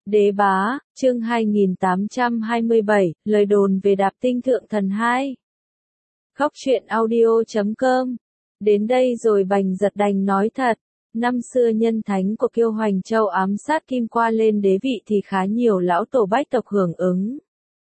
Đế bá, chương 2827, lời đồn về Đạp Tinh Thượng Thần 2. Khóc chuyện audio.com. Đến đây rồi Bành Giật đành nói thật. Năm xưa nhân thánh của Kiêu Hoành Châu ám sát Kim Qua lên đế vị thì khá nhiều lão tổ bách tộc hưởng ứng.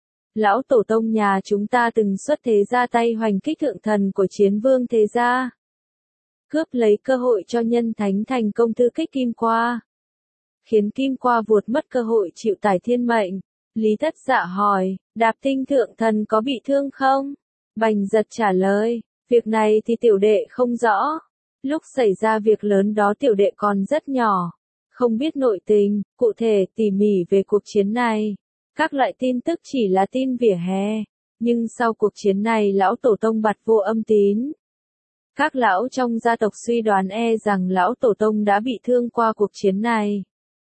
Lão tổ tông nhà chúng ta từng xuất thế ra tay hoành kích thượng thần của Chiến Vương thế gia, cướp lấy cơ hội cho nhân thánh thành công thư kích Kim Qua, khiến Kim Qua vuột mất cơ hội chịu tải thiên mệnh. Lý Thất Dạ hỏi, Đạp Tinh Thượng Thần có bị thương không? Bành Giật trả lời, việc này thì tiểu đệ không rõ. Lúc xảy ra việc lớn đó tiểu đệ còn rất nhỏ, không biết nội tình, cụ thể, tỉ mỉ về cuộc chiến này. Các loại tin tức chỉ là tin vỉa hè, nhưng sau cuộc chiến này lão tổ tông bặt vô âm tín. Các lão trong gia tộc suy đoán rằng lão tổ tông đã bị thương qua cuộc chiến này.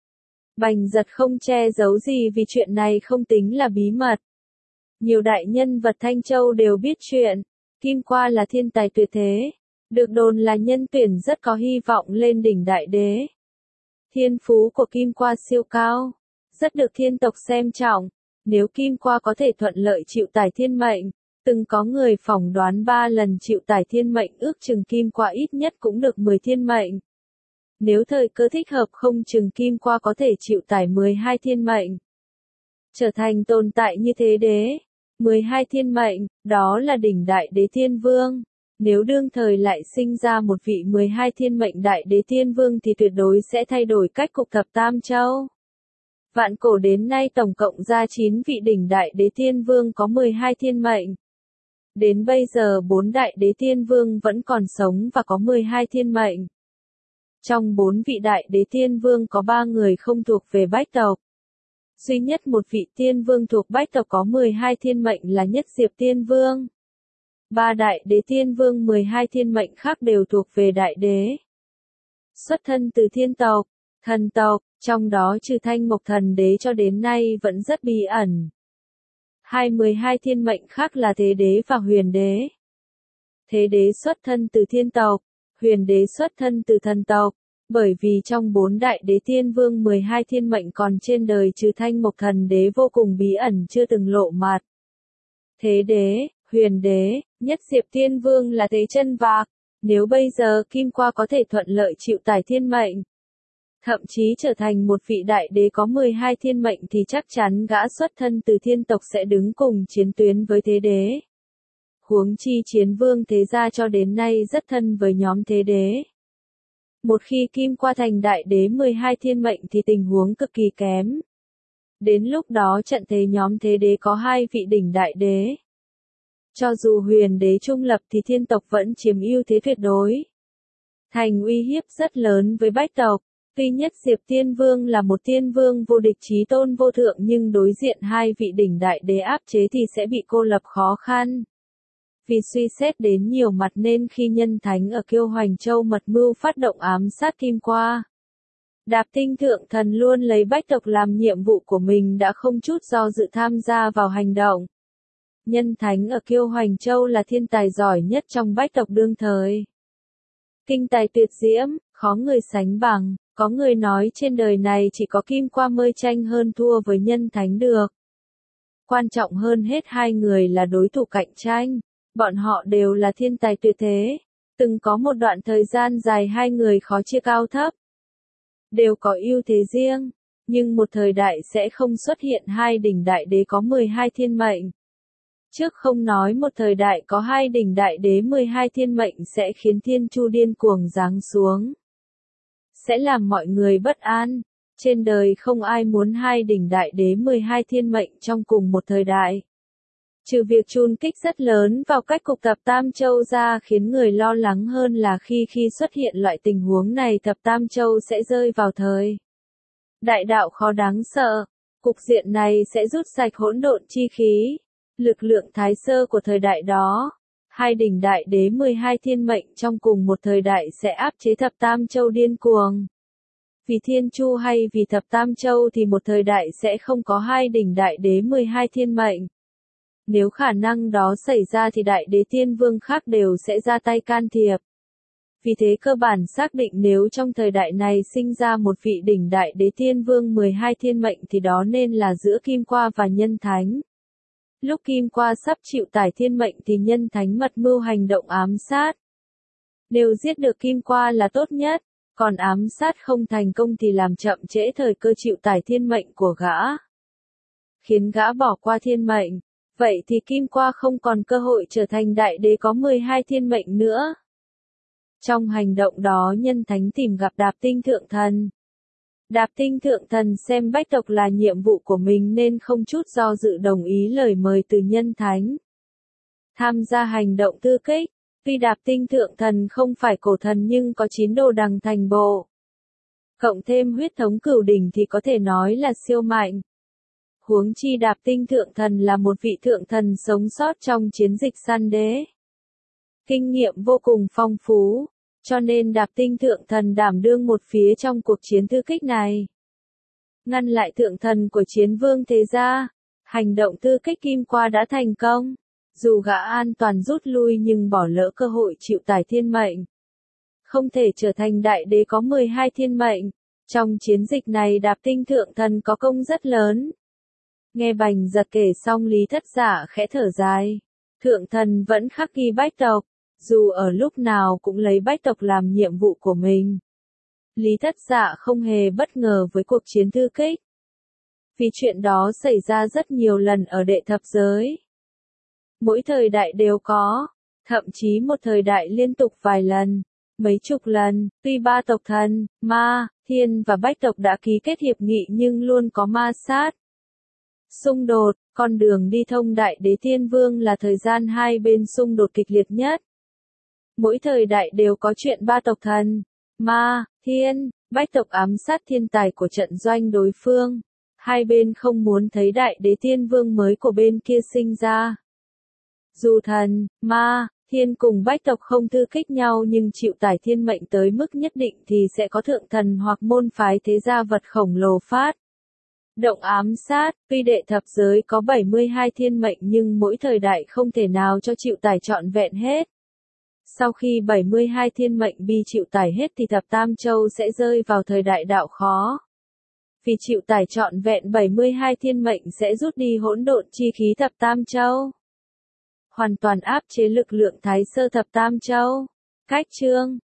Bành Giật không che giấu gì vì chuyện này không tính là bí mật. Nhiều đại nhân vật Thanh Châu đều biết chuyện. Kim Qua là thiên tài tuyệt thế, được đồn là nhân tuyển rất có hy vọng lên đỉnh đại đế. Thiên phú của Kim Qua siêu cao, rất được thiên tộc xem trọng. Nếu Kim Qua có thể thuận lợi chịu tải thiên mệnh, từng có người phỏng đoán 3 lần chịu tải thiên mệnh ước chừng Kim Qua ít nhất cũng được 10 thiên mệnh. Nếu thời cơ thích hợp không chừng Kim Qua có thể chịu tải 12 thiên mệnh. Trở thành tồn tại như thế đế. 12 thiên mệnh, đó là đỉnh đại đế thiên vương. Nếu đương thời lại sinh ra một vị 12 thiên mệnh đại đế thiên vương thì tuyệt đối sẽ thay đổi cách cục thập tam châu. Vạn cổ đến nay tổng cộng ra 9 vị đỉnh đại đế thiên vương có 12 thiên mệnh. Đến bây giờ 4 đại đế thiên vương vẫn còn sống và có 12 thiên mệnh. Trong 4 vị đại đế thiên vương có 3 người không thuộc về bách tộc. Duy nhất một vị thiên vương thuộc bách tộc có 12 thiên mệnh là Nhất Diệp Thiên Vương. 3 đại đế thiên vương 12 thiên mệnh khác đều thuộc về đại đế. Xuất thân từ thiên tộc, thần tộc, trong đó trừ Thanh Mộc Thần Đế cho đến nay vẫn rất bí ẩn. 12 thiên mệnh khác là Thế Đế và Huyền Đế. Thế Đế xuất thân từ thiên tộc, Huyền Đế xuất thân từ thần tộc. Bởi vì trong 4 đại đế thiên vương 12 thiên mệnh còn trên đời trừ Thanh Mộc Thần Đế vô cùng bí ẩn chưa từng lộ mặt. Thế Đế, Huyền Đế, Nhất Diệp Thiên Vương là thế chân vạc. Nếu bây giờ Kim Qua có thể thuận lợi chịu tải thiên mệnh, thậm chí trở thành một vị đại đế có 12 thiên mệnh thì chắc chắn gã xuất thân từ thiên tộc sẽ đứng cùng chiến tuyến với Thế Đế. Huống chi Chiến Vương thế gia cho đến nay rất thân với nhóm Thế Đế. Một khi Kim Qua thành đại đế 12 thiên mệnh thì tình huống cực kỳ kém. Đến lúc đó trận thế nhóm Thế Đế có 2 vị đỉnh đại đế. Cho dù Huyền Đế trung lập thì thiên tộc vẫn chiếm ưu thế tuyệt đối. Thành uy hiếp rất lớn với bách tộc. Tuy Nhất Diệp Thiên Vương là một thiên vương vô địch chí tôn vô thượng nhưng đối diện 2 vị đỉnh đại đế áp chế thì sẽ bị cô lập khó khăn. Vì suy xét đến nhiều mặt nên khi nhân thánh ở Kiêu Hoành Châu mật mưu phát động ám sát Kim Qua, Đạp Tinh Thượng Thần luôn lấy bách tộc làm nhiệm vụ của mình đã không chút do dự tham gia vào hành động. Nhân thánh ở Kiêu Hoành Châu là thiên tài giỏi nhất trong bách tộc đương thời. Kinh tài tuyệt diễm, khó người sánh bằng, có người nói trên đời này chỉ có Kim Qua mới tranh hơn thua với nhân thánh được. Quan trọng hơn hết 2 người là đối thủ cạnh tranh. Bọn họ đều là thiên tài tuyệt thế. Từng có một đoạn thời gian dài 2 người khó chia cao thấp. Đều có ưu thế riêng. Nhưng một thời đại sẽ không xuất hiện 2 đỉnh đại đế có 12 thiên mệnh. Trước không nói một thời đại có 2 đỉnh đại đế 12 thiên mệnh sẽ khiến thiên chu điên cuồng giáng xuống. Sẽ làm mọi người bất an. Trên đời không ai muốn 2 đỉnh đại đế 12 thiên mệnh trong cùng một thời đại. Trừ việc chun kích rất lớn vào cách cục thập tam châu ra khiến người lo lắng hơn là khi xuất hiện loại tình huống này thập tam châu sẽ rơi vào thời đại đạo khó đáng sợ. Cục diện này sẽ rút sạch hỗn độn chi khí, lực lượng thái sơ của thời đại đó. 2 đỉnh đại đế 12 thiên mệnh trong cùng một thời đại sẽ áp chế thập tam châu điên cuồng. Vì thiên chu hay vì thập tam châu thì một thời đại sẽ không có 2 đỉnh đại đế 12 thiên mệnh. Nếu khả năng đó xảy ra thì đại đế thiên vương khác đều sẽ ra tay can thiệp. Vì thế cơ bản xác định nếu trong thời đại này sinh ra một vị đỉnh đại đế tiên vương 12 thiên mệnh thì đó nên là giữa Kim Qua và Nhân Thánh. Lúc Kim Qua sắp chịu tải thiên mệnh thì Nhân Thánh mật mưu hành động ám sát. Nếu giết được Kim Qua là tốt nhất, còn ám sát không thành công thì làm chậm trễ thời cơ chịu tải thiên mệnh của gã, khiến gã bỏ qua thiên mệnh. Vậy thì Kim Qua không còn cơ hội trở thành đại đế có 12 thiên mệnh nữa. Trong hành động đó Nhân Thánh tìm gặp Đạp Tinh Thượng Thần. Đạp Tinh Thượng Thần xem bách tộc là nhiệm vụ của mình nên không chút do dự đồng ý lời mời từ Nhân Thánh. Tham gia hành động tư kích, tuy Đạp Tinh Thượng Thần không phải cổ thần nhưng có 9 đồ đằng thành bộ. Cộng thêm huyết thống cửu đỉnh thì có thể nói là siêu mạnh. Huống chi Đạp Tinh Thượng Thần là một vị thượng thần sống sót trong chiến dịch săn đế. Kinh nghiệm vô cùng phong phú, cho nên Đạp Tinh Thượng Thần đảm đương một phía trong cuộc chiến tư kích này. Ngăn lại thượng thần của Chiến Vương Thế Gia, hành động tư kích Kim Qua đã thành công. Dù gã an toàn rút lui nhưng bỏ lỡ cơ hội chịu tải thiên mệnh. Không thể trở thành đại đế có 12 thiên mệnh. Trong chiến dịch này Đạp Tinh Thượng Thần có công rất lớn. Nghe Bành Giật kể xong Lý Thất Dạ khẽ thở dài. Thượng thần vẫn khắc ghi bách tộc, dù ở lúc nào cũng lấy bách tộc làm nhiệm vụ của mình. Lý Thất Dạ không hề bất ngờ với cuộc chiến tư kích. Vì chuyện đó xảy ra rất nhiều lần ở đệ thập giới. Mỗi thời đại đều có, thậm chí một thời đại liên tục vài lần, mấy chục lần, tuy ba tộc thần, ma, thiên và bách tộc đã ký kết hiệp nghị nhưng luôn có ma sát. Xung đột, con đường đi thông đại đế thiên vương là thời gian hai bên xung đột kịch liệt nhất. Mỗi thời đại đều có chuyện ba tộc thần, ma, thiên, bách tộc ám sát thiên tài của trận doanh đối phương. Hai bên không muốn thấy đại đế thiên vương mới của bên kia sinh ra. Dù thần, ma, thiên cùng bách tộc không thư kích nhau nhưng chịu tải thiên mệnh tới mức nhất định thì sẽ có thượng thần hoặc môn phái thế gia vật khổng lồ phát động ám sát. Tuy đệ thập giới có 72 thiên mệnh nhưng mỗi thời đại không thể nào cho chịu tải trọn vẹn hết. Sau khi 72 thiên mệnh bị chịu tải hết thì thập tam châu sẽ rơi vào thời đại đạo khó. Vì chịu tải trọn vẹn 72 thiên mệnh sẽ rút đi hỗn độn chi khí thập tam châu, hoàn toàn áp chế lực lượng Thái Sơ thập tam châu. Cách chương